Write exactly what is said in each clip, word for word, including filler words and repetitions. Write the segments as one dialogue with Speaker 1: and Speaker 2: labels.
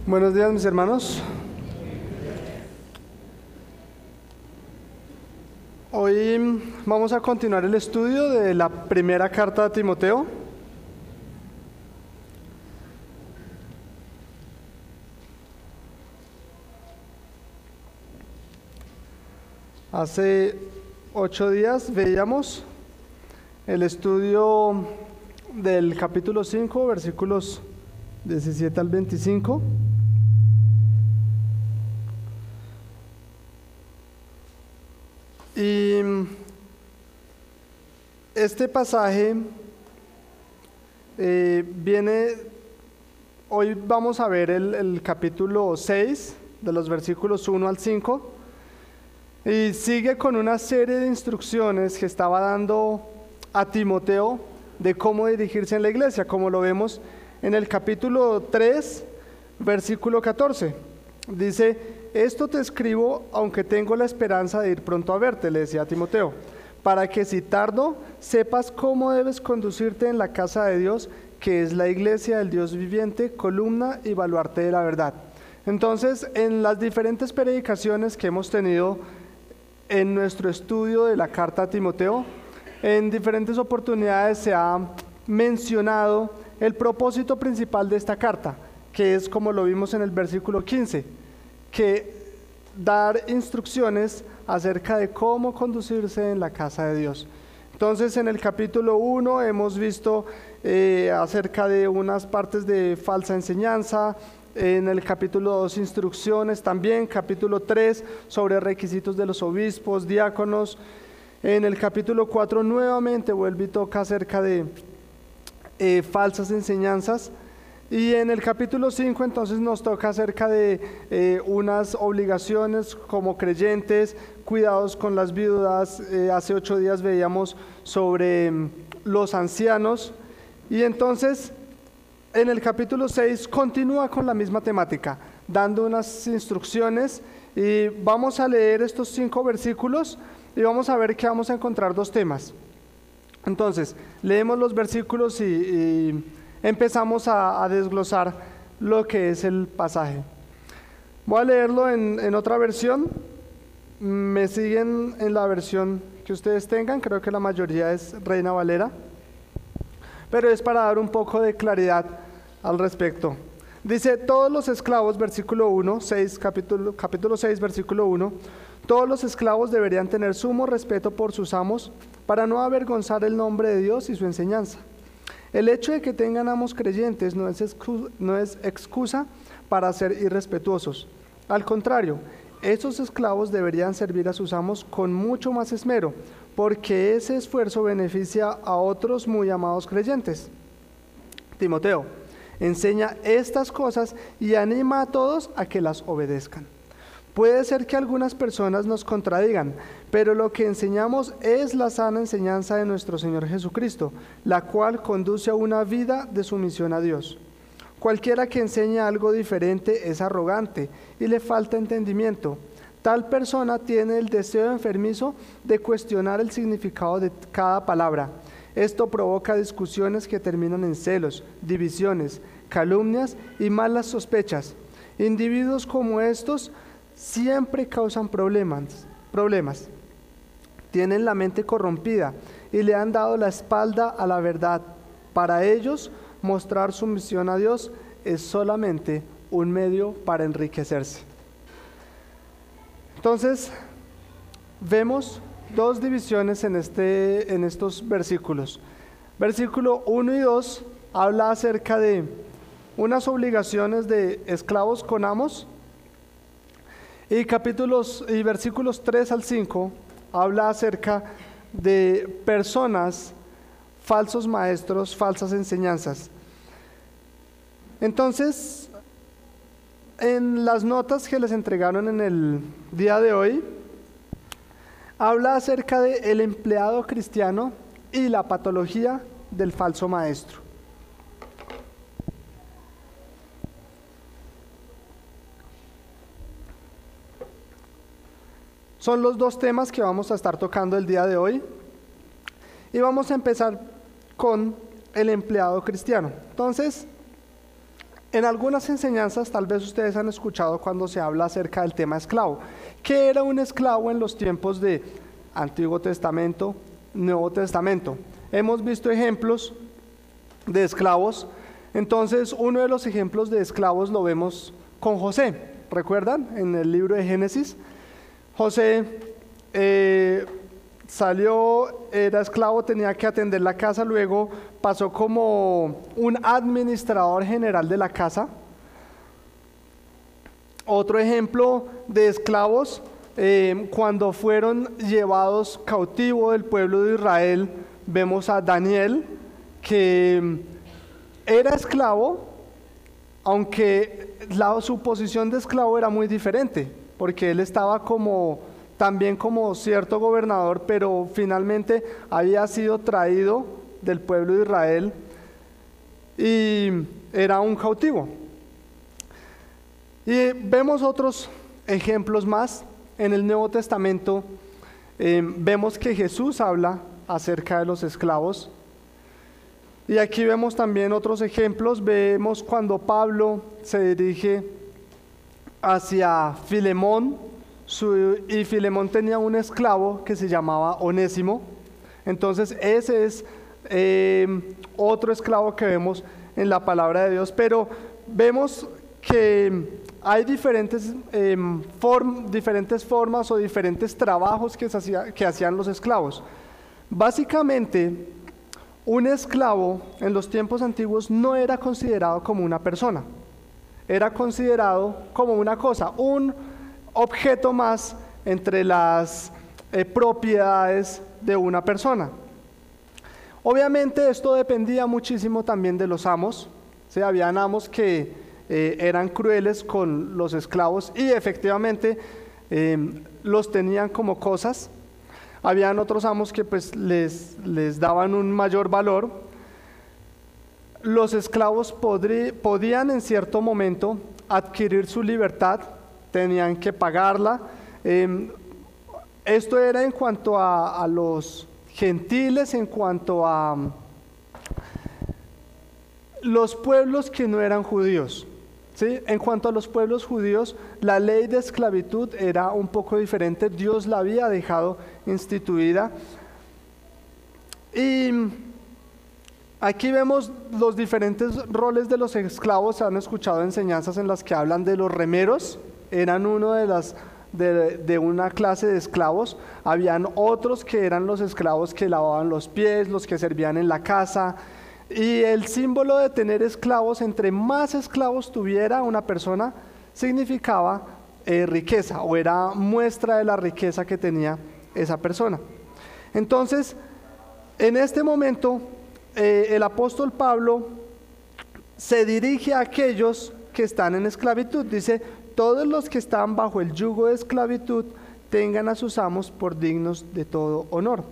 Speaker 1: Buenos días, mis hermanos. Hoy vamos a continuar el estudio de la primera carta a Timoteo. Hace ocho días veíamos el estudio del capítulo cinco, versículos diecisiete al veinticinco. Y este pasaje eh, viene, hoy vamos a ver el, el capítulo seis, de los versículos uno al cinco, y sigue con una serie de instrucciones que estaba dando a Timoteo de cómo dirigirse en la iglesia, como lo vemos en el capítulo tres, versículo catorce. Dice: esto te escribo, aunque tengo la esperanza de ir pronto a verte, le decía a Timoteo, para que si tardo, sepas cómo debes conducirte en la casa de Dios, que es la iglesia del Dios viviente, columna y baluarte de la verdad. Entonces, en las diferentes predicaciones que hemos tenido en nuestro estudio de la carta a Timoteo, en diferentes oportunidades se ha mencionado el propósito principal de esta carta, que es, como lo vimos en el versículo quince, que dar instrucciones acerca de cómo conducirse en la casa de Dios. Entonces, en el capítulo uno hemos visto eh, acerca de unas partes de falsa enseñanza, en el capítulo dos instrucciones también, capítulo tres sobre requisitos de los obispos, diáconos, en el capítulo cuatro nuevamente vuelve y toca acerca de eh, falsas enseñanzas. Y en el capítulo cinco entonces nos toca acerca de eh, unas obligaciones como creyentes, cuidados con las viudas. Eh, hace ocho días veíamos sobre mm, los ancianos. Y entonces en el capítulo seis continúa con la misma temática, dando unas instrucciones. Y vamos a leer estos cinco versículos y vamos a ver que vamos a encontrar dos temas. Entonces, leemos los versículos y... y empezamos a, a desglosar lo que es el pasaje. Voy a leerlo en, en otra versión. Me siguen en la versión que ustedes tengan, creo que la mayoría es Reina Valera, pero es para dar un poco de claridad al respecto. Dice: todos los esclavos, versículo uno, seis, capítulo, capítulo seis, versículo uno, todos los esclavos deberían tener sumo respeto por sus amos, para no avergonzar el nombre de Dios y su enseñanza. El hecho de que tengan amos creyentes no es, excusa, no es excusa para ser irrespetuosos. Al contrario, esos esclavos deberían servir a sus amos con mucho más esmero, porque ese esfuerzo beneficia a otros muy amados creyentes. Timoteo, enseña estas cosas y anima a todos a que las obedezcan. Puede ser que algunas personas nos contradigan, pero lo que enseñamos es la sana enseñanza de nuestro Señor Jesucristo, la cual conduce a una vida de sumisión a Dios. Cualquiera que enseñe algo diferente es arrogante y le falta entendimiento. Tal persona tiene el deseo enfermizo de cuestionar el significado de cada palabra. Esto provoca discusiones que terminan en celos, divisiones, calumnias y malas sospechas. Individuos como estos siempre causan problemas, problemas. Tienen la mente corrompida y le han dado la espalda a la verdad. Para ellos, mostrar sumisión a Dios es solamente un medio para enriquecerse. Entonces, vemos dos divisiones en, este, en estos versículos. Versículo uno y dos habla acerca de unas obligaciones de esclavos con amos. Y capítulos y versículos tres al cinco habla acerca de personas, falsos maestros, falsas enseñanzas. Entonces, en las notas que les entregaron en el día de hoy, habla acerca del empleado cristiano y la patología del falso maestro. Son los dos temas que vamos a estar tocando el día de hoy. Y vamos a empezar con el empleado cristiano. Entonces, en algunas enseñanzas tal vez ustedes han escuchado cuando se habla acerca del tema esclavo. ¿Qué era un esclavo en los tiempos de Antiguo Testamento, Nuevo Testamento? Hemos visto ejemplos de esclavos. Entonces, uno de los ejemplos de esclavos lo vemos con José. ¿Recuerdan? En el libro de Génesis. José eh, salió, era esclavo, tenía que atender la casa, luego pasó como un administrador general de la casa. Otro ejemplo de esclavos, eh, cuando fueron llevados cautivos del pueblo de Israel, vemos a Daniel, que era esclavo, aunque la, su posición de esclavo era muy diferente, porque él estaba como, también como cierto gobernador, pero finalmente había sido traído del pueblo de Israel y era un cautivo. Y vemos otros ejemplos más en el Nuevo Testamento. Eh, vemos que Jesús habla acerca de los esclavos. Y aquí vemos también otros ejemplos. Vemos cuando Pablo se dirige hacia Filemón, su, y Filemón tenía un esclavo que se llamaba Onésimo. Entonces ese es eh, otro esclavo que vemos en la palabra de Dios. Pero vemos que hay diferentes, eh, form, diferentes formas o diferentes trabajos que, se hacía, que hacían los esclavos. Básicamente, un esclavo en los tiempos antiguos no era considerado como una persona, era considerado como una cosa, un objeto más entre las eh, propiedades de una persona. Obviamente esto dependía muchísimo también de los amos. ¿Sí? Habían amos que eh, eran crueles con los esclavos y efectivamente eh, los tenían como cosas. Habían otros amos que pues les, les daban un mayor valor. Los esclavos podrí, podían en cierto momento adquirir su libertad, tenían que pagarla. Eh, esto era en cuanto a, a los gentiles, en cuanto a los pueblos que no eran judíos. ¿Sí? En cuanto a los pueblos judíos, la ley de esclavitud era un poco diferente. Dios la había dejado instituida. Y aquí vemos los diferentes roles de los esclavos. Se han escuchado enseñanzas en las que hablan de los remeros. Eran uno de las de, de una clase de esclavos. Habían otros que eran los esclavos que lavaban los pies, los que servían en la casa. Y el símbolo de tener esclavos, entre más esclavos tuviera una persona, significaba eh, riqueza, o era muestra de la riqueza que tenía esa persona. Entonces, en este momento, eh, el apóstol Pablo se dirige a aquellos que están en esclavitud. Dice, todos los que están bajo el yugo de esclavitud, tengan a sus amos por dignos de todo honor.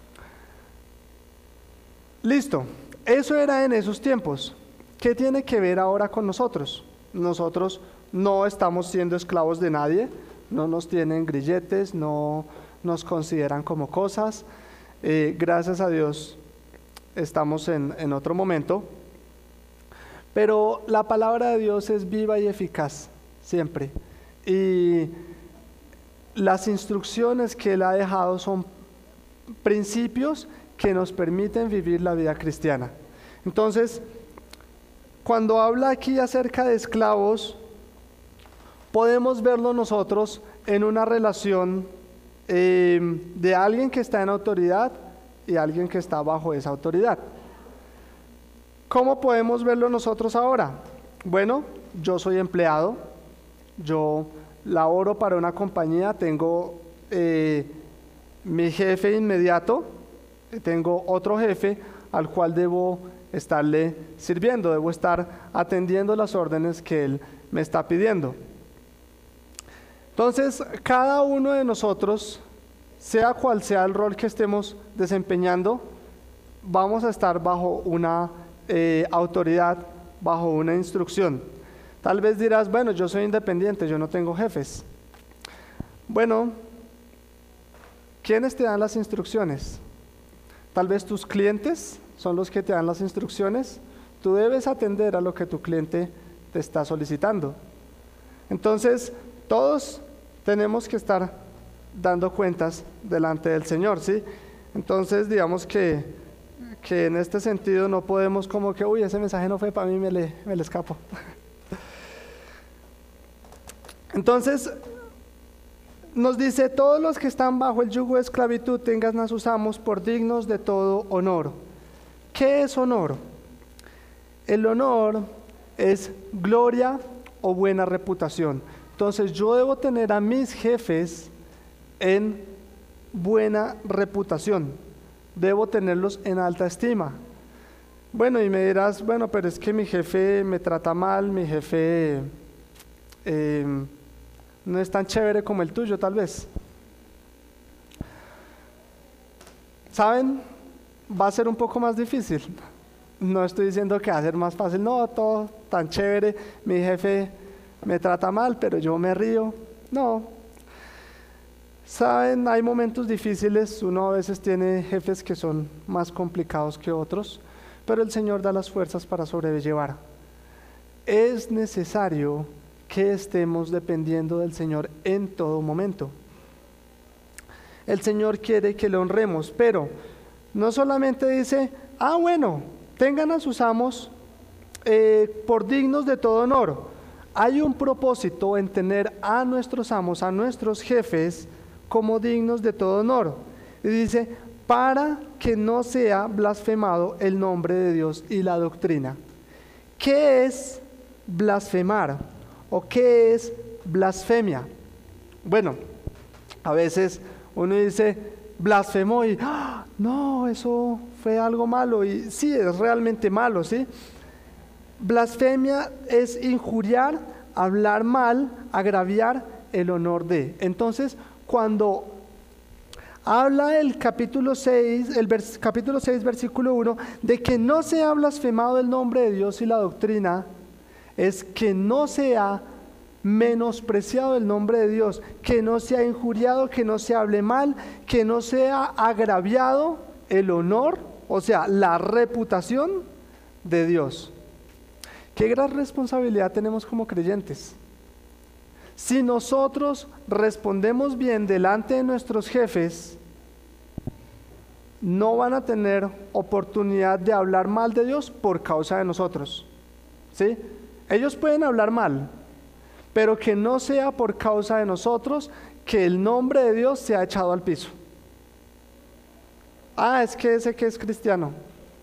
Speaker 1: Listo. Eso era en esos tiempos. ¿Qué tiene que ver ahora con nosotros? Nosotros no estamos siendo esclavos de nadie, no nos tienen grilletes, no nos consideran como cosas. Eh, gracias a Dios estamos en, en otro momento. Pero la palabra de Dios es viva y eficaz, siempre. Y las instrucciones que Él ha dejado son principios que nos permiten vivir la vida cristiana. Entonces, cuando habla aquí acerca de esclavos, podemos verlo nosotros en una relación eh, de alguien que está en autoridad y alguien que está bajo esa autoridad. ¿Cómo podemos verlo nosotros ahora? Bueno, yo soy empleado, yo laboro para una compañía, tengo eh, mi jefe inmediato, tengo otro jefe al cual debo estarle sirviendo, debo estar atendiendo las órdenes que él me está pidiendo. Entonces, cada uno de nosotros, sea cual sea el rol que estemos desempeñando, vamos a estar bajo una eh, autoridad, bajo una instrucción. Tal vez dirás, bueno, yo soy independiente, yo no tengo jefes. Bueno, ¿quiénes te dan las instrucciones? Tal vez tus clientes son los que te dan las instrucciones. Tú debes atender a lo que tu cliente te está solicitando. Entonces, todos tenemos que estar dando cuentas delante del Señor, ¿sí? Entonces, digamos que, que en este sentido no podemos como que, uy, ese mensaje no fue para mí, me le, me le escapo. Entonces, nos dice, todos los que están bajo el yugo de esclavitud tengan a sus amos por dignos de todo honor. ¿Qué es honor? El honor es gloria o buena reputación. Entonces yo debo tener a mis jefes en buena reputación. Debo tenerlos en alta estima. Bueno, y me dirás, bueno, pero es que mi jefe me trata mal, mi jefe eh, no es tan chévere como el tuyo, tal vez. ¿Saben? Va a ser un poco más difícil. No estoy diciendo que va a ser más fácil, no, todo tan chévere, mi jefe me trata mal, pero yo me río. No. Saben, hay momentos difíciles, uno a veces tiene jefes que son más complicados que otros, pero el Señor da las fuerzas para sobrellevar. Es necesario que estemos dependiendo del Señor en todo momento. El Señor quiere que le honremos, pero no solamente dice, ah, bueno, tengan a sus amos eh, por dignos de todo honor. Hay un propósito en tener a nuestros amos, a nuestros jefes, como dignos de todo honor. Y dice, para que no sea blasfemado el nombre de Dios y la doctrina. ¿Qué es blasfemar? ¿O qué es blasfemia? Bueno, a veces uno dice, blasfemó y, ¡ah! No, eso fue algo malo. Y sí, es realmente malo, ¿sí? Blasfemia es injuriar, hablar mal, agraviar el honor de. Entonces, cuando habla el capítulo seis, el vers, capítulo seis, versículo uno, de que no sea blasfemado el nombre de Dios y la doctrina, es que no sea menospreciado el nombre de Dios, que no sea injuriado, que no se hable mal, que no sea agraviado el honor, o sea, la reputación de Dios. Qué gran responsabilidad tenemos como creyentes. Si nosotros respondemos bien delante de nuestros jefes, no van a tener oportunidad de hablar mal de Dios por causa de nosotros, ¿sí? Ellos pueden hablar mal, pero que no sea por causa de nosotros que el nombre de Dios sea echado al piso. Ah, es que ese que es cristiano.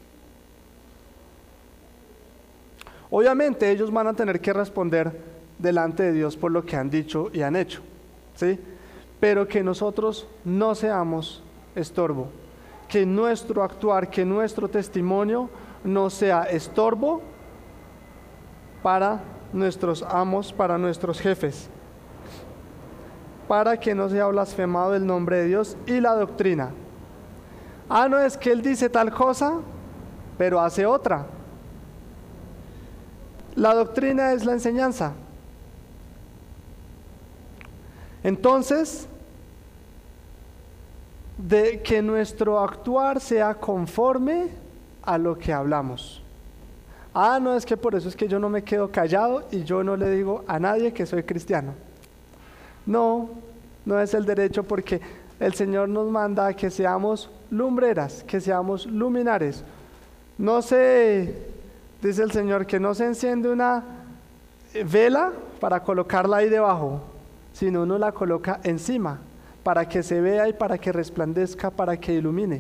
Speaker 1: Obviamente ellos van a tener que responder delante de Dios por lo que han dicho y han hecho, ¿sí? Pero que nosotros no seamos estorbo, que nuestro actuar, que nuestro testimonio no sea estorbo para nuestros amos, para nuestros jefes, para que no sea blasfemado el nombre de Dios y la doctrina. Ah, no, es que él dice tal cosa, pero hace otra. La doctrina es la enseñanza. Entonces, de que nuestro actuar sea conforme a lo que hablamos. Ah, no, es que por eso es que yo no me quedo callado y yo no le digo a nadie que soy cristiano. No, no es el derecho, porque el Señor nos manda a que seamos lumbreras, que seamos luminares. No se, dice el Señor, que no se enciende una vela para colocarla ahí debajo, sino uno la coloca encima, para que se vea y para que resplandezca, para que ilumine.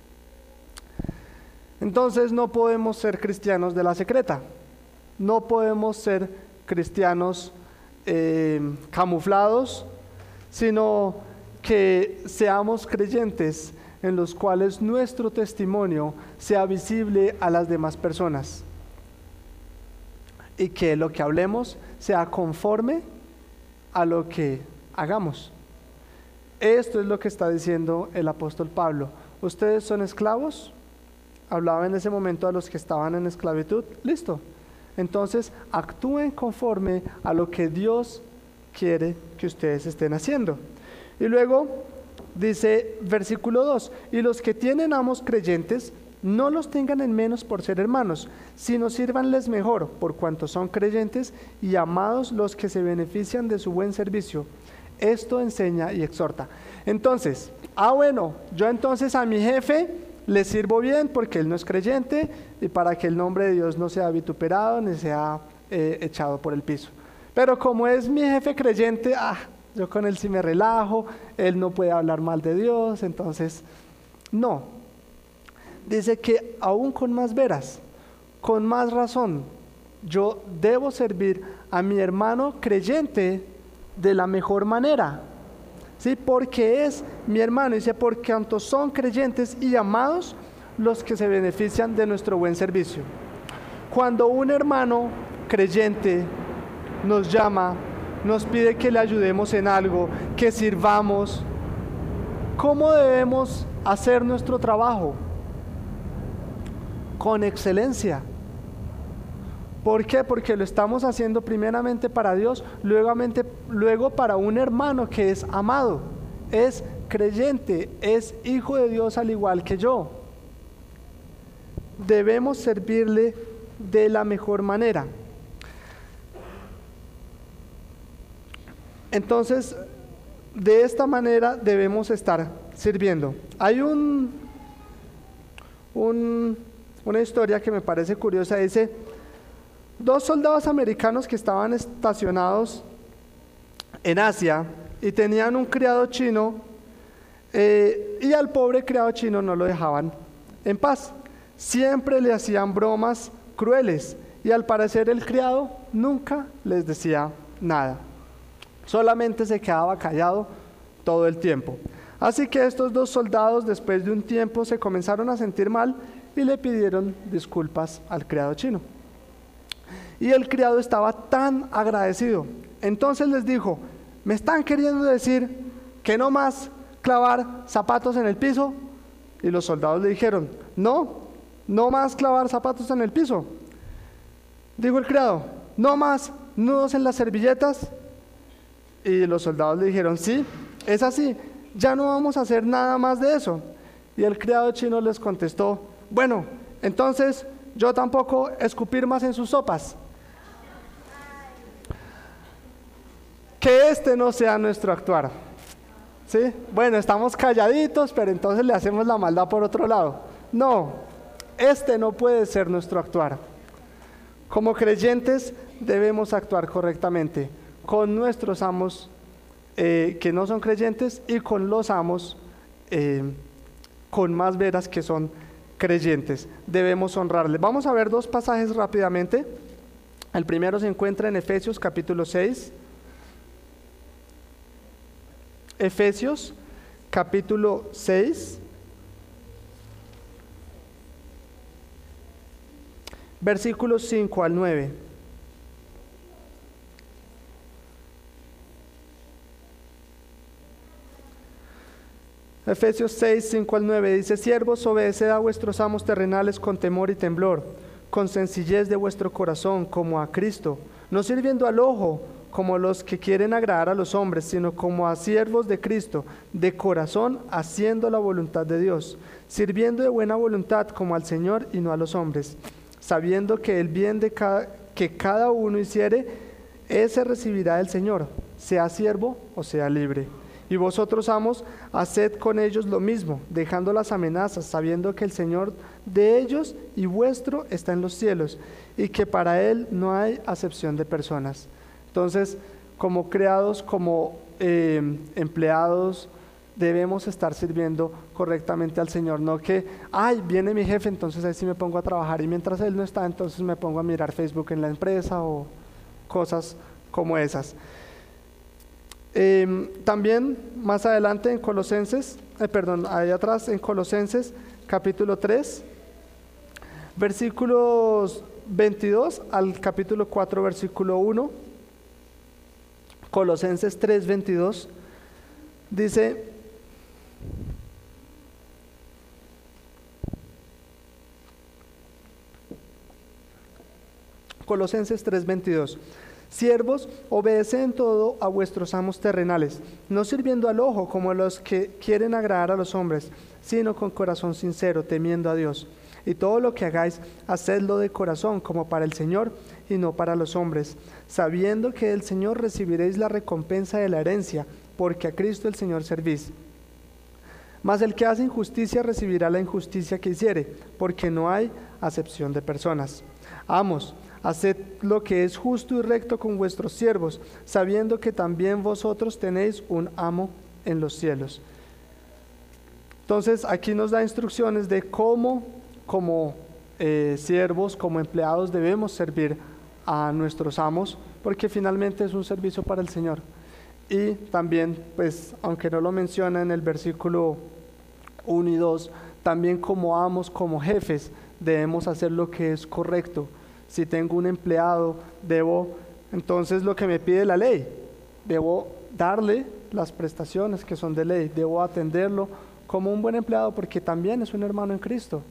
Speaker 1: Entonces no podemos ser cristianos de la secreta, no podemos ser cristianos eh, camuflados, sino que seamos creyentes en los cuales nuestro testimonio sea visible a las demás personas y que lo que hablemos sea conforme a lo que hagamos. Esto es lo que está diciendo el apóstol Pablo. ¿Ustedes son esclavos? Hablaba en ese momento a los que estaban en esclavitud. Listo. Entonces actúen conforme a lo que Dios quiere que ustedes estén haciendo. Y luego dice versículo dos, y los que tienen amos creyentes No los tengan en menos por ser hermanos, sino sírvanles mejor, por cuanto son creyentes y amados los que se benefician de su buen servicio. Esto enseña y exhorta. Entonces, ah bueno, yo entonces a mi jefe le sirvo bien porque él no es creyente y para que el nombre de Dios no sea vituperado ni sea eh, echado por el piso. Pero como es mi jefe creyente, ah, yo con él sí me relajo, él no puede hablar mal de Dios, entonces no. Dice que aún con más veras, con más razón, yo debo servir a mi hermano creyente de la mejor manera, ¿sí? Porque es mi hermano, dice, porque cuanto son creyentes y amados los que se benefician de nuestro buen servicio. Cuando un hermano creyente nos llama, nos pide que le ayudemos en algo, que sirvamos, ¿cómo debemos hacer nuestro trabajo? Con excelencia. ¿Por qué? Porque lo estamos haciendo primeramente para Dios, luego, luego para un hermano que es amado, es creyente, es hijo de Dios al igual que yo. Debemos servirle de la mejor manera. Entonces, de esta manera debemos estar sirviendo. Hay un, un, una historia que me parece curiosa, dice, dos soldados americanos que estaban estacionados en Asia y tenían un criado chino eh, y al pobre criado chino no lo dejaban en paz. Siempre le hacían bromas crueles y al parecer el criado nunca les decía nada. Solamente se quedaba callado todo el tiempo. Así que estos dos soldados después de un tiempo se comenzaron a sentir mal y le pidieron disculpas al criado chino. Y el criado estaba tan agradecido. Entonces les dijo, ¿me están queriendo decir que no más clavar zapatos en el piso? Y los soldados le dijeron, no, no más clavar zapatos en el piso. Dijo el criado, no más nudos en las servilletas. Y los soldados le dijeron, sí, es así, ya no vamos a hacer nada más de eso. Y el criado chino les contestó, bueno, entonces yo tampoco escupir más en sus sopas. Que este no sea nuestro actuar. ¿Sí? Bueno, estamos calladitos, pero entonces le hacemos la maldad por otro lado. No, este no puede ser nuestro actuar. Como creyentes debemos actuar correctamente con nuestros amos eh, que no son creyentes y con los amos eh, con más veras que son creyentes. Debemos honrarles. Vamos a ver dos pasajes rápidamente. El primero se encuentra en Efesios capítulo seis. Efesios capítulo seis, versículos cinco al nueve. Efesios seis, cinco al nueve dice, siervos, obedeced a vuestros amos terrenales con temor y temblor, con sencillez de vuestro corazón, como a Cristo, no sirviendo al ojo, como los que quieren agradar a los hombres, sino como a siervos de Cristo, de corazón, haciendo la voluntad de Dios, sirviendo de buena voluntad como al Señor y no a los hombres, sabiendo que el bien de cada, que cada uno hiciere, ese recibirá del Señor, sea siervo o sea libre. Y vosotros, amos, haced con ellos lo mismo, dejando las amenazas, sabiendo que el Señor de ellos y vuestro está en los cielos, y que para Él no hay acepción de personas. Entonces, como creados, como eh, empleados, debemos estar sirviendo correctamente al Señor. No que, ay, viene mi jefe, entonces ahí sí me pongo a trabajar, y mientras Él no está, entonces me pongo a mirar Facebook en la empresa o cosas como esas. Eh, también más adelante en Colosenses, eh, perdón, ahí atrás en Colosenses capítulo tres, versículos veintidós al capítulo cuatro, versículo uno. Colosenses tres, veintidós dice, Colosenses tres, veintidós, siervos, obedeced en todo a vuestros amos terrenales, no sirviendo al ojo como los que quieren agradar a los hombres, sino con corazón sincero, temiendo a Dios. y todo lo que hagáis, hacedlo de corazón, como para el Señor y no para los hombres, sabiendo que del Señor recibiréis la recompensa de la herencia, porque a Cristo el Señor servís. Mas el que hace injusticia recibirá la injusticia que hiciere, porque no hay acepción de personas. Amos, haced lo que es justo y recto con vuestros siervos, sabiendo que también vosotros tenéis un amo en los cielos. Entonces aquí nos da instrucciones de cómo, como eh, siervos, como empleados, debemos servir a nuestros amos, porque finalmente es un servicio para el Señor. Y también, pues, aunque no lo menciona en el versículo uno y dos, también como amos, como jefes, debemos hacer lo que es correcto. Si tengo un empleado, debo, entonces lo que me pide la ley, debo darle las prestaciones que son de ley, debo atenderlo como un buen empleado, porque también es un hermano en Cristo.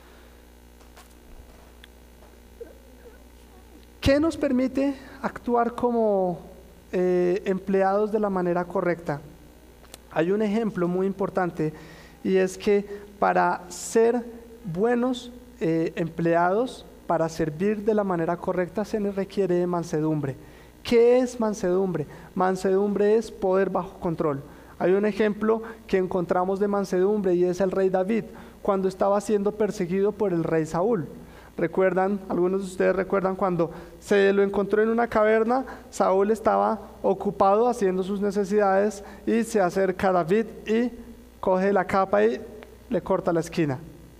Speaker 1: ¿Qué nos permite actuar como eh, empleados de la manera correcta? Hay un ejemplo muy importante, y es que para ser buenos eh, empleados, para servir de la manera correcta, se nos requiere de mansedumbre. ¿Qué es mansedumbre? Mansedumbre es poder bajo control. Hay un ejemplo que encontramos de mansedumbre, y es el rey David, cuando estaba siendo perseguido por el rey Saúl. ¿Recuerdan? Algunos de ustedes recuerdan cuando se lo encontró en una caverna. Saúl estaba ocupado haciendo sus necesidades y se acerca a David y coge la capa y le corta la esquina.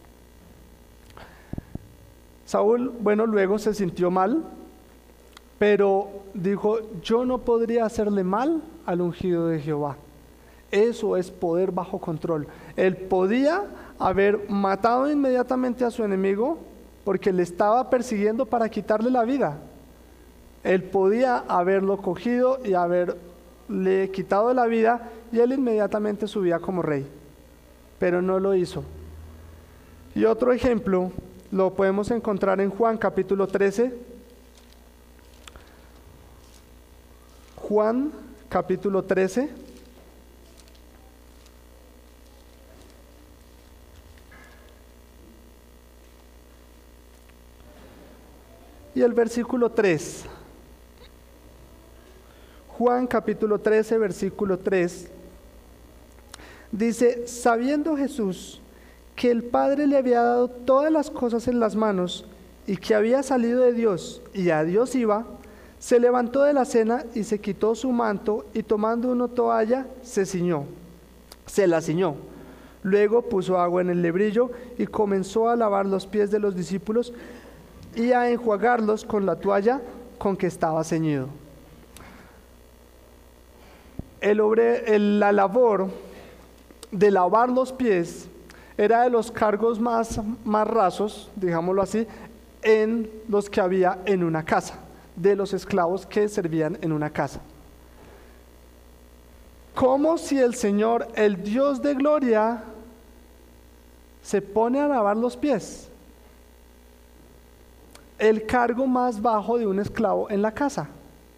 Speaker 1: Saúl, bueno, luego se sintió mal, pero dijo: yo no podría hacerle mal al ungido de Jehová. Eso es poder bajo control. Él podía haber matado inmediatamente a su enemigo porque le estaba persiguiendo para quitarle la vida. Él podía haberlo cogido y haberle quitado la vida, y él inmediatamente subía como rey, pero no lo hizo. Y otro ejemplo lo podemos encontrar en Juan capítulo trece. Juan capítulo trece. Y el versículo tres. Juan capítulo trece, versículo tres. Dice: sabiendo Jesús que el Padre le había dado todas las cosas en las manos, y que había salido de Dios y a Dios iba, se levantó de la cena y se quitó su manto, y tomando una toalla se ciñó, se la ciñó. Luego puso agua en el lebrillo y comenzó a lavar los pies de los discípulos y a enjuagarlos con la toalla con que estaba ceñido. El obre, el, la labor de lavar los pies era de los cargos más, más rasos, digámoslo así, en los que había en una casa, de los esclavos que servían en una casa. Como si el Señor, el Dios de gloria, se pone a lavar los pies. El cargo más bajo de un esclavo en la casa.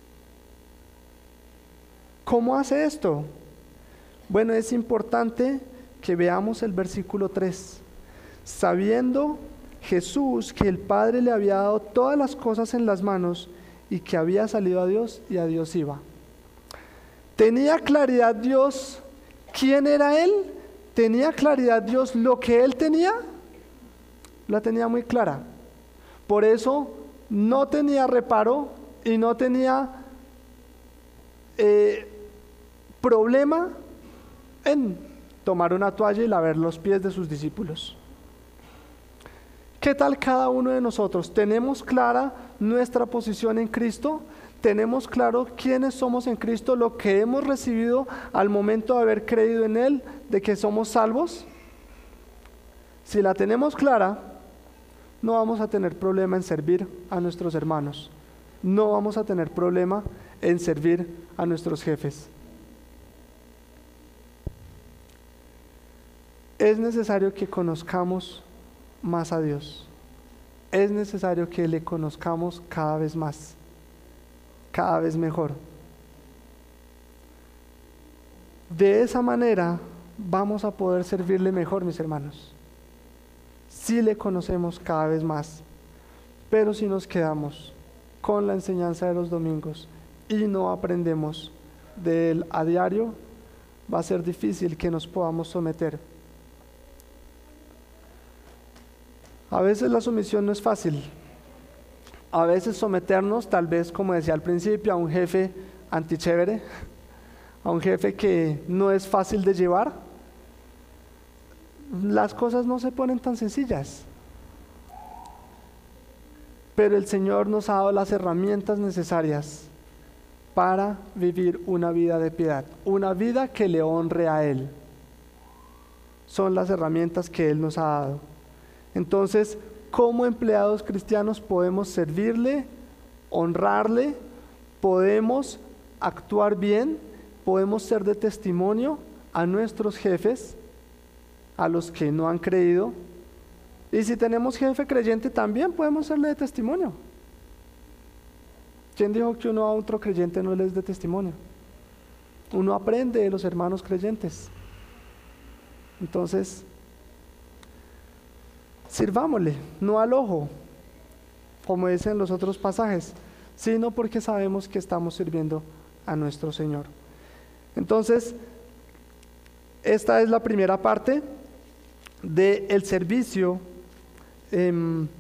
Speaker 1: ¿Cómo hace esto? Bueno, es importante que veamos el versículo tres. Sabiendo Jesús que el Padre le había dado todas las cosas en las manos, y que había salido a Dios y a Dios iba. ¿Tenía claridad Dios quién era Él? ¿Tenía claridad Dios lo que Él tenía? La tenía muy clara. Por eso no tenía reparo y no tenía eh, problema en tomar una toalla y lavar los pies de sus discípulos. ¿Qué tal cada uno de nosotros? ¿Tenemos clara nuestra posición en Cristo? ¿Tenemos claro quiénes somos en Cristo, lo que hemos recibido al momento de haber creído en Él, de que somos salvos? Si la tenemos clara, no vamos a tener problema en servir a nuestros hermanos. No vamos a tener problema en servir a nuestros jefes. Es necesario que conozcamos más a Dios. Es necesario que le conozcamos cada vez más, cada vez mejor. De esa manera vamos a poder servirle mejor, mis hermanos. sí le conocemos cada vez más. Pero si nos quedamos con la enseñanza de los domingos y no aprendemos de él a diario, va a ser difícil que nos podamos someter. A veces la sumisión no es fácil. A veces someternos, tal vez, como decía al principio, a un jefe antichévere, a un jefe que no es fácil de llevar, las cosas no se ponen tan sencillas. Pero el Señor nos ha dado las herramientas necesarias para vivir una vida de piedad, una vida que le honre a Él. Son las herramientas que Él nos ha dado. Entonces, como empleados cristianos podemos servirle, honrarle, podemos actuar bien, podemos ser de testimonio a nuestros jefes, a los que no han creído. Y si tenemos jefe creyente, también podemos serle de testimonio. ¿Quién dijo que uno a otro creyente no le es de testimonio? Uno aprende de los hermanos creyentes. Entonces, sirvámosle, no al ojo, como dicen los otros pasajes, sino porque sabemos que estamos sirviendo a nuestro Señor. Entonces, esta es la primera parte del servicio eh,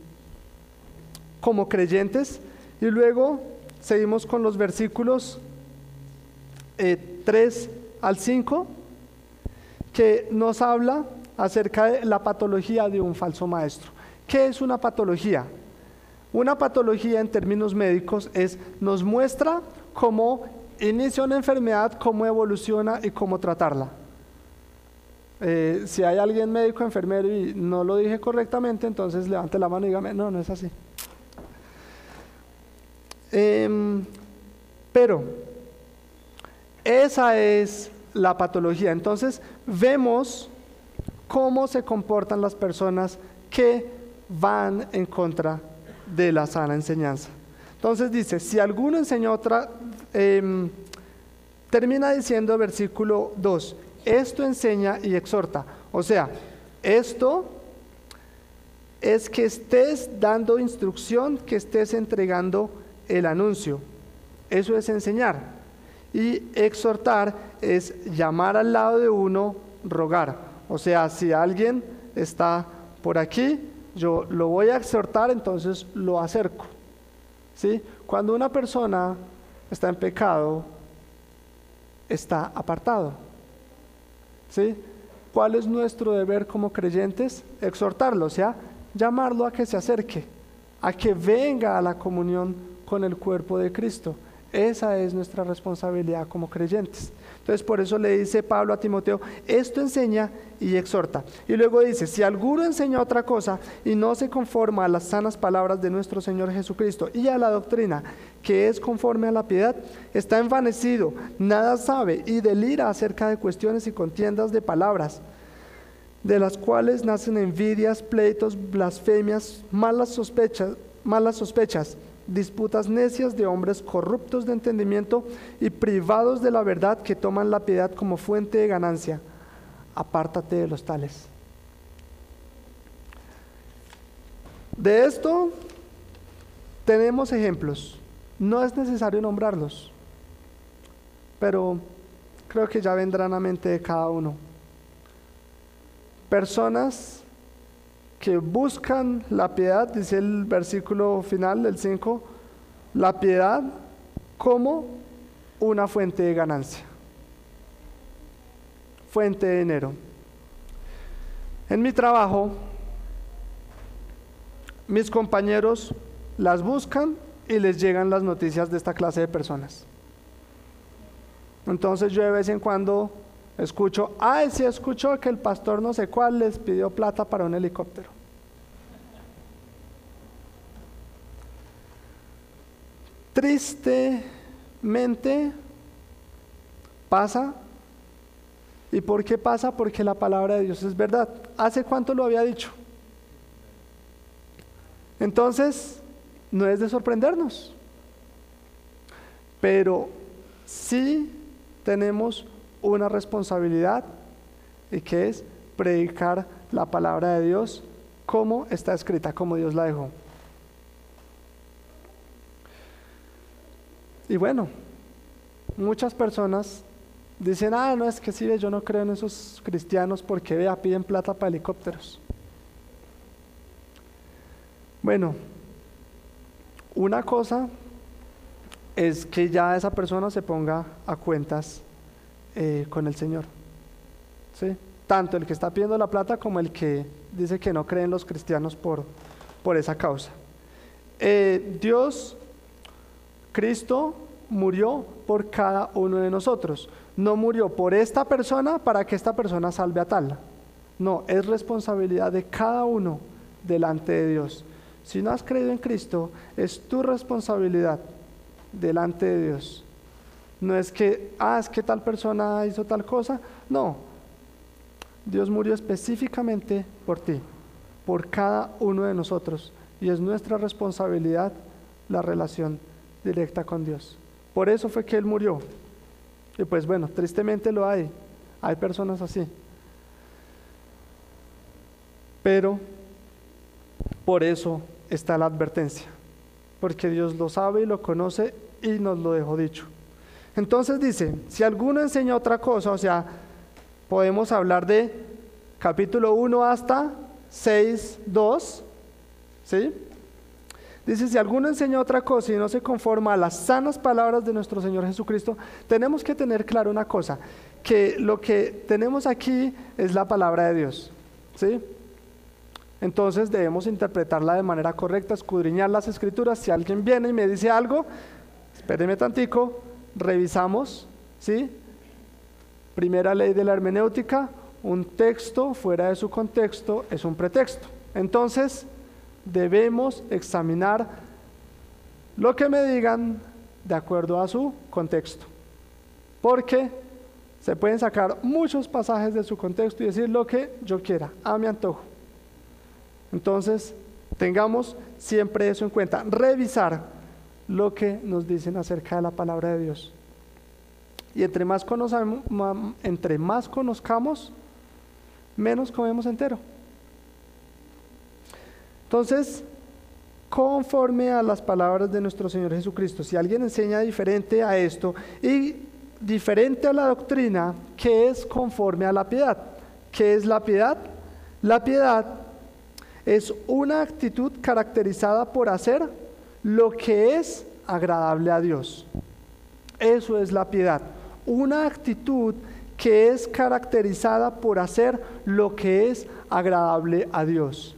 Speaker 1: como creyentes. Y luego seguimos con los versículos eh, tres al cinco, que nos habla acerca de la patología de un falso maestro. ¿Qué es una patología? Una patología en términos médicos es, nos muestra cómo inicia una enfermedad, cómo evoluciona y cómo tratarla. Eh, si hay alguien médico, enfermero y no lo dije correctamente, entonces levante la mano y dígame, no, no es así. Eh, pero esa es la patología. Entonces vemos cómo se comportan las personas que van en contra de la sana enseñanza. Entonces dice, si alguno enseña otra, eh, termina diciendo versículo dos, esto enseña y exhorta. O sea, esto es que estés dando instrucción, que estés entregando el anuncio. Eso es enseñar. Y exhortar es llamar al lado de uno, rogar. O sea, si alguien está por aquí, yo lo voy a exhortar, entonces lo acerco. ¿Sí? Cuando una persona está en pecado, está apartado. ¿Sí? ¿Cuál es nuestro deber como creyentes? Exhortarlo, o sea, llamarlo a que se acerque, a que venga a la comunión con el cuerpo de Cristo. Esa es nuestra responsabilidad como creyentes. Entonces, por eso le dice Pablo a Timoteo, esto enseña y exhorta. Y luego dice, si alguno enseña otra cosa y no se conforma a las sanas palabras de nuestro Señor Jesucristo y a la doctrina que es conforme a la piedad, está envanecido, nada sabe y delira acerca de cuestiones y contiendas de palabras, de las cuales nacen envidias, pleitos, blasfemias, malas sospechas, malas sospechas, disputas necias de hombres corruptos de entendimiento y privados de la verdad, que toman la piedad como fuente de ganancia. Apártate de los tales. De esto tenemos ejemplos. No es necesario nombrarlos, pero creo que ya vendrán a mente de cada uno. Personas que buscan la piedad, dice el versículo final del cinco, la piedad como una fuente de ganancia, fuente de dinero. En mi trabajo, mis compañeros las buscan y les llegan las noticias de esta clase de personas. Entonces yo de vez en cuando escucho, ay, sí escucho que el pastor no sé cuál les pidió plata para un helicóptero. Tristemente pasa. ¿Y por qué pasa? Porque la palabra de Dios es verdad. ¿Hace cuánto lo había dicho? Entonces, no es de sorprendernos. Pero sí tenemos una responsabilidad, y que es predicar la palabra de Dios como está escrita, como Dios la dejó. Y bueno, muchas personas dicen, ah, no, es que sí, yo no creo en esos cristianos porque vea, piden plata para helicópteros. Bueno, una cosa es que ya esa persona se ponga a cuentas eh, con el Señor, ¿sí? Tanto el que está pidiendo la plata como el que dice que no cree en los cristianos por, por esa causa. Eh, Dios, Cristo, murió por cada uno de nosotros. No murió por esta persona para que esta persona salve a tal. No, es responsabilidad de cada uno delante de Dios. Si no has creído en Cristo, es tu responsabilidad delante de Dios. No es que, ah, es que tal persona hizo tal cosa. No, Dios murió específicamente por ti, por cada uno de nosotros. Y es nuestra responsabilidad la relación directa con Dios. Por eso fue que Él murió. Y pues bueno, tristemente lo hay. Hay personas así. Pero por eso está la advertencia. Porque Dios lo sabe y lo conoce y nos lo dejó dicho. Entonces dice, si alguno enseña otra cosa, o sea, podemos hablar de capítulo uno hasta seis, dos, ¿sí? Dice, si alguno enseña otra cosa y no se conforma a las sanas palabras de nuestro Señor Jesucristo, tenemos que tener claro una cosa, que lo que tenemos aquí es la palabra de Dios, ¿sí? Entonces debemos interpretarla de manera correcta, escudriñar las Escrituras. Si alguien viene y me dice algo, espéreme tantico, revisamos, ¿sí? Primera ley de la hermenéutica, un texto fuera de su contexto es un pretexto. Entonces, debemos examinar lo que me digan de acuerdo a su contexto, porque se pueden sacar muchos pasajes de su contexto y decir lo que yo quiera, a mi antojo. Entonces, tengamos siempre eso en cuenta, revisar lo que nos dicen acerca de la palabra de Dios. Y entre más conozcamos, entre más conozcamos, menos comemos entero. Entonces, conforme a las palabras de nuestro Señor Jesucristo, si alguien enseña diferente a esto y diferente a la doctrina, ¿qué es conforme a la piedad? ¿Qué es la piedad? La piedad es una actitud caracterizada por hacer lo que es agradable a Dios. Eso es la piedad, una actitud que es caracterizada por hacer lo que es agradable a Dios.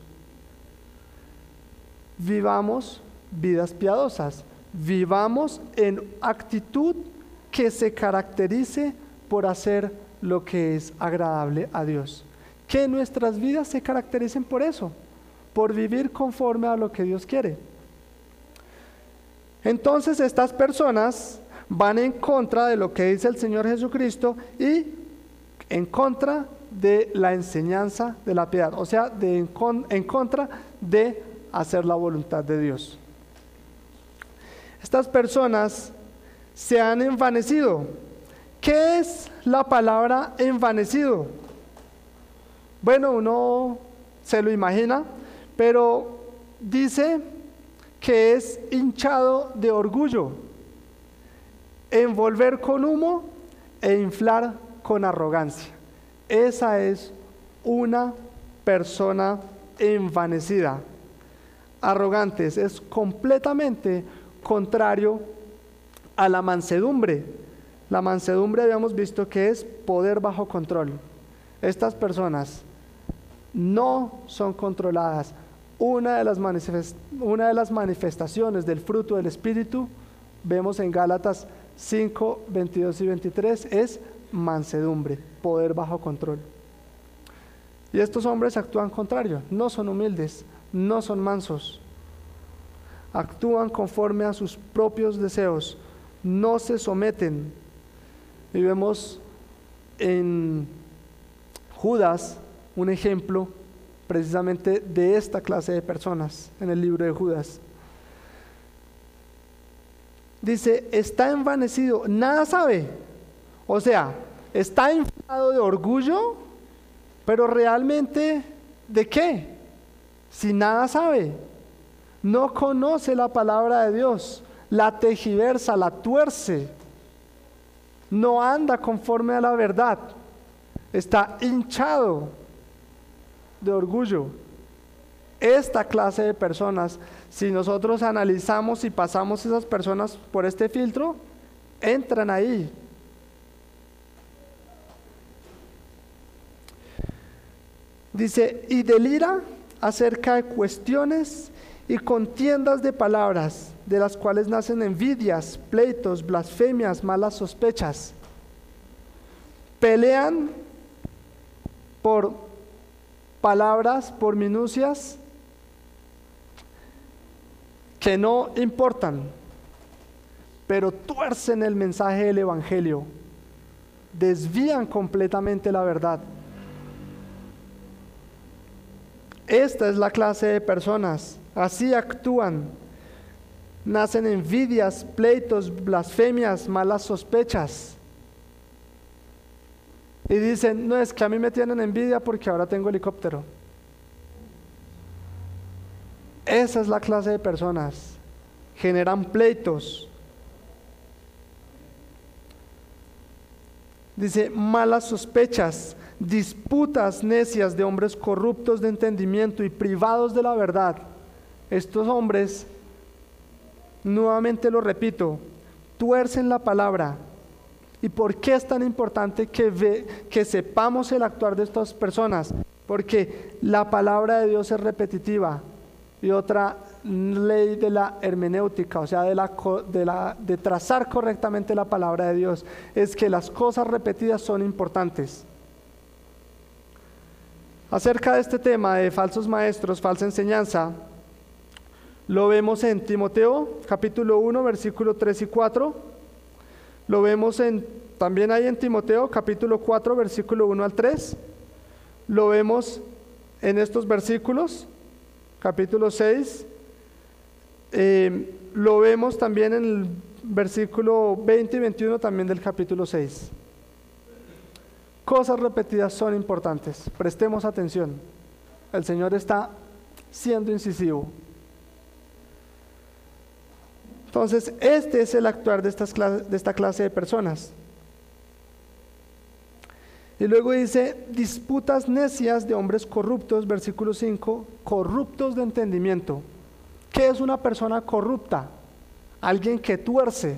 Speaker 1: Vivamos vidas piadosas, vivamos en actitud que se caracterice por hacer lo que es agradable a Dios. Que nuestras vidas se caractericen por eso, por vivir conforme a lo que Dios quiere. Entonces estas personas van en contra de lo que dice el Señor Jesucristo y en contra de la enseñanza de la piedad, o sea, de en, con, en contra de hacer la voluntad de Dios. Estas personas se han envanecido. ¿Qué es la palabra envanecido? Bueno, uno se lo imagina, pero dice que es hinchado de orgullo, envolver con humo e inflar con arrogancia. Esa es una persona envanecida. Arrogantes, es completamente contrario a la mansedumbre. La mansedumbre habíamos visto que es poder bajo control. Estas personas no son controladas. Una de las, manifest- una de las manifestaciones del fruto del Espíritu, vemos en Gálatas cinco, veintidós y veintitrés, es mansedumbre, poder bajo control. Y estos hombres actúan contrario, no son humildes, no son mansos, actúan conforme a sus propios deseos, no se someten. Y vemos en Judas un ejemplo precisamente de esta clase de personas en el libro de Judas. Dice, está envanecido, nada sabe. O sea, está inflado de orgullo, pero realmente, ¿de qué? si nada sabe, no conoce la palabra de Dios, la tejiversa, la tuerce, no anda conforme a la verdad, está hinchado de orgullo. Esta clase de personas, si nosotros analizamos y pasamos esas personas por este filtro, entran ahí. Dice, y delira acerca de cuestiones y contiendas de palabras, de las cuales nacen envidias, pleitos, blasfemias, malas sospechas. Pelean por palabras, por minucias que no importan, pero tuercen el mensaje del Evangelio, desvían completamente la verdad. Esta es la clase de personas, así actúan. Nacen envidias, pleitos, blasfemias, malas sospechas. Y dicen, no, es que a mí me tienen envidia porque ahora tengo helicóptero. Esa es la clase de personas. Generan pleitos. Dice, malas sospechas, disputas necias de hombres corruptos de entendimiento y privados de la verdad. Estos hombres, nuevamente lo repito, tuercen la palabra. ¿Y por qué es tan importante que, ve, que sepamos el actuar de estas personas? Porque la palabra de Dios es repetitiva. Y otra ley de la hermenéutica, o sea, de, la, de, la, de trazar correctamente la palabra de Dios, es que las cosas repetidas son importantes. Acerca de este tema de falsos maestros, falsa enseñanza, lo vemos en Timoteo, capítulo uno, versículos tres y cuatro. Lo vemos en, también hay en Timoteo, capítulo cuatro, versículo uno al tres. Lo vemos en estos versículos, capítulo seis. Eh, lo vemos también en el versículo veinte y veintiuno también del capítulo seis. Cosas repetidas son importantes, prestemos atención. El Señor está siendo incisivo. Entonces, este es el actuar de, estas clases, de esta clase de personas. Y luego dice, disputas necias de hombres corruptos, versículo cinco, corruptos de entendimiento. ¿Qué es una persona corrupta? Alguien que tuerce.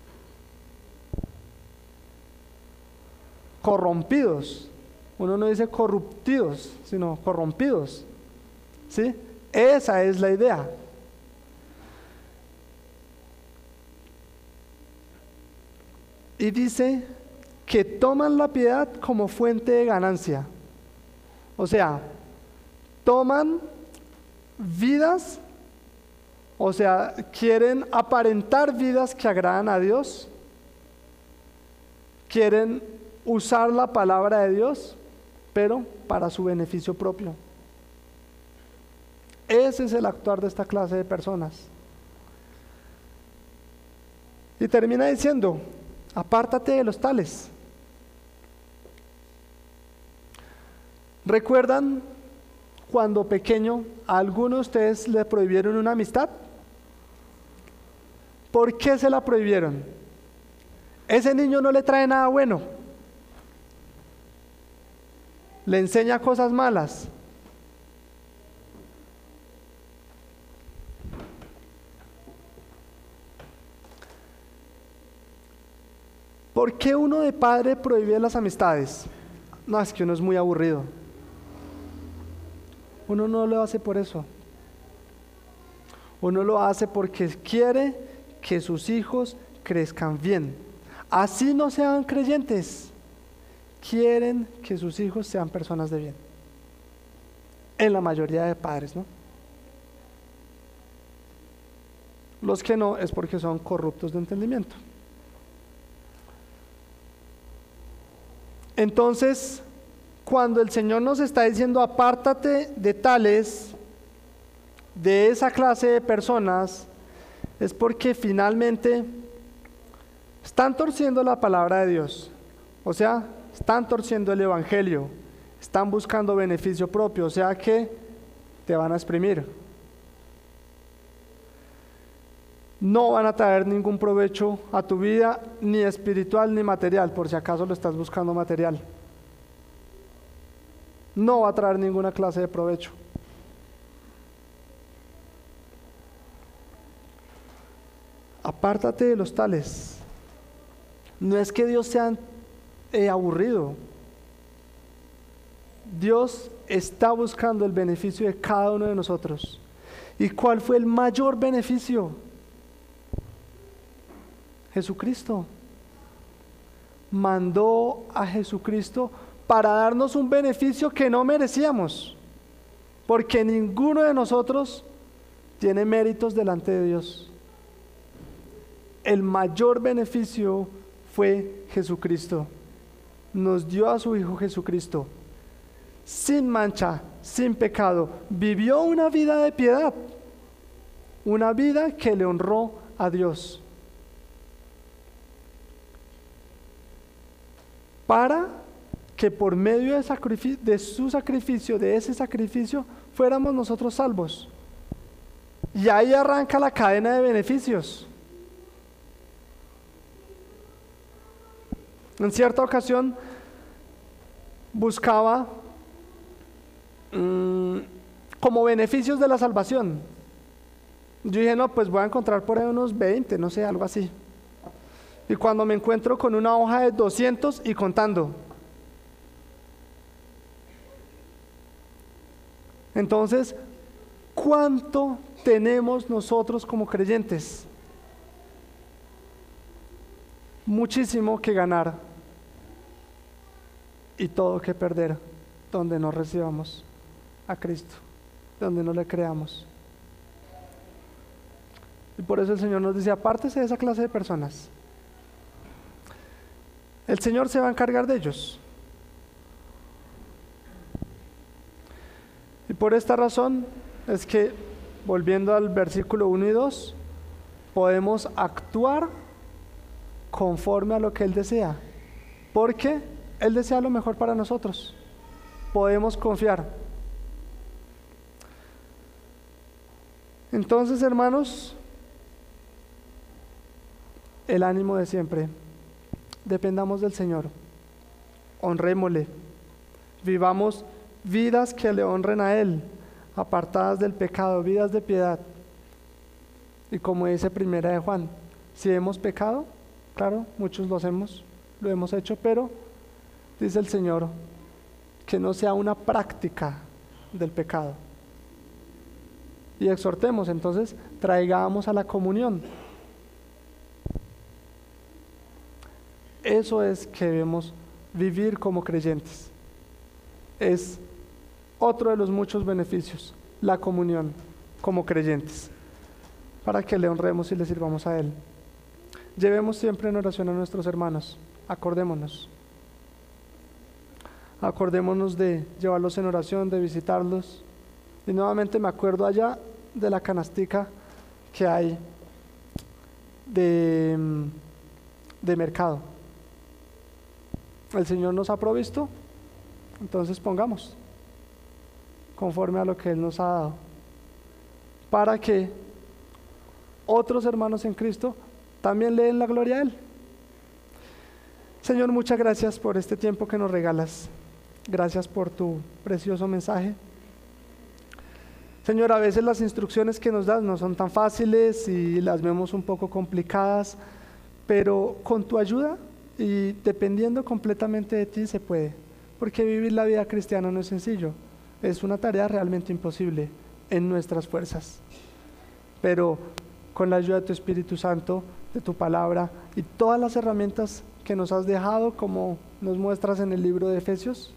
Speaker 1: Corrompidos. Uno no dice corruptidos, sino corrompidos. ¿Sí? Esa es la idea. Y dice que toman la piedad como fuente de ganancia. O sea, toman vidas, o sea, quieren aparentar vidas que agradan a Dios, quieren usar la palabra de Dios, pero para su beneficio propio. Ese es el actuar de esta clase de personas. Y termina diciendo, apártate de los tales. ¿Recuerdan cuando pequeño a alguno de ustedes le prohibieron una amistad? ¿Por qué se la prohibieron? Ese niño no le trae nada bueno. Le enseña cosas malas. ¿Por qué uno de padre prohíbe las amistades? No, es que uno es muy aburrido. Uno no lo hace por eso. Uno lo hace porque quiere que sus hijos crezcan bien. Así no sean creyentes. Quieren que sus hijos sean personas de bien. En la mayoría de padres, ¿no? Los que no es porque son corruptos de entendimiento. Entonces, cuando el Señor nos está diciendo apártate de tales, de esa clase de personas, es porque finalmente están torciendo la palabra de Dios. O sea, están torciendo el Evangelio, están buscando beneficio propio. O sea que te van a exprimir. No van a traer ningún provecho a tu vida, ni espiritual ni material, por si acaso lo estás buscando material. No va a traer ninguna clase de provecho. Apártate de los tales. No es que Dios sea eh, aburrido. Dios está buscando el beneficio de cada uno de nosotros. ¿Y cuál fue el mayor beneficio? Jesucristo. Mandó a Jesucristo para darnos un beneficio que no merecíamos, porque ninguno de nosotros tiene méritos delante de Dios. El mayor beneficio fue Jesucristo. Nos dio a su Hijo Jesucristo, sin mancha, sin pecado. Vivió una vida de piedad, una vida que le honró a Dios, para que por medio de, sacrificio, de su sacrificio, de ese sacrificio, fuéramos nosotros salvos. Y ahí arranca la cadena de beneficios. En cierta ocasión buscaba mmm, como beneficios de la salvación. Yo dije, no, pues voy a encontrar por ahí unos veinte, no sé, algo así. Y cuando me encuentro con una hoja de doscientos y contando. Entonces, ¿cuánto tenemos nosotros como creyentes? Muchísimo que ganar y todo que perder, donde no recibamos a Cristo, donde no le creamos. Y por eso el Señor nos dice, apártese de esa clase de personas. El Señor se va a encargar de ellos. Y por esta razón es que, volviendo al versículo uno y dos, podemos actuar conforme a lo que Él desea, porque Él desea lo mejor para nosotros. Podemos confiar. Entonces, hermanos, el ánimo de siempre. Dependamos del Señor, honrémosle, vivamos vidas que le honren a Él, apartadas del pecado, vidas de piedad. Y como dice Primera de Juan, si hemos pecado, claro, muchos lo hacemos, lo hemos hecho, pero dice el Señor que no sea una práctica del pecado. Y exhortemos, entonces, traigamos a la comunión. Eso es que debemos vivir como creyentes. Es otro de los muchos beneficios, la comunión como creyentes, para que le honremos y le sirvamos a Él. Llevemos siempre en oración a nuestros hermanos, acordémonos. Acordémonos de llevarlos en oración, de visitarlos. Y nuevamente me acuerdo allá de la canastica que hay de, de mercado. El Señor nos ha provisto, entonces pongamos conforme a lo que Él nos ha dado, para que otros hermanos en Cristo también le den la gloria a Él. Señor, muchas gracias por este tiempo que nos regalas. Gracias por tu precioso mensaje. Señor, a veces las instrucciones que nos das no son tan fáciles y las vemos un poco complicadas, pero con tu ayuda y dependiendo completamente de ti se puede, porque vivir la vida cristiana no es sencillo, es una tarea realmente imposible en nuestras fuerzas, pero con la ayuda de tu Espíritu Santo, de tu palabra y todas las herramientas que nos has dejado, como nos muestras en el libro de Efesios,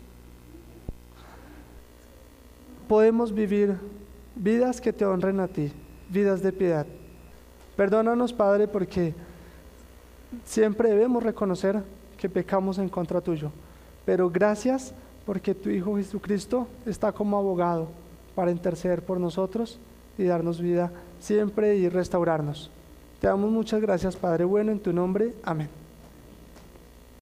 Speaker 1: podemos vivir vidas que te honren a ti, vidas de piedad. Perdónanos, Padre, porque siempre debemos reconocer que pecamos en contra tuyo, pero gracias porque tu Hijo Jesucristo está como abogado para interceder por nosotros y darnos vida siempre y restaurarnos. Te damos muchas gracias, Padre bueno, en tu nombre, amén.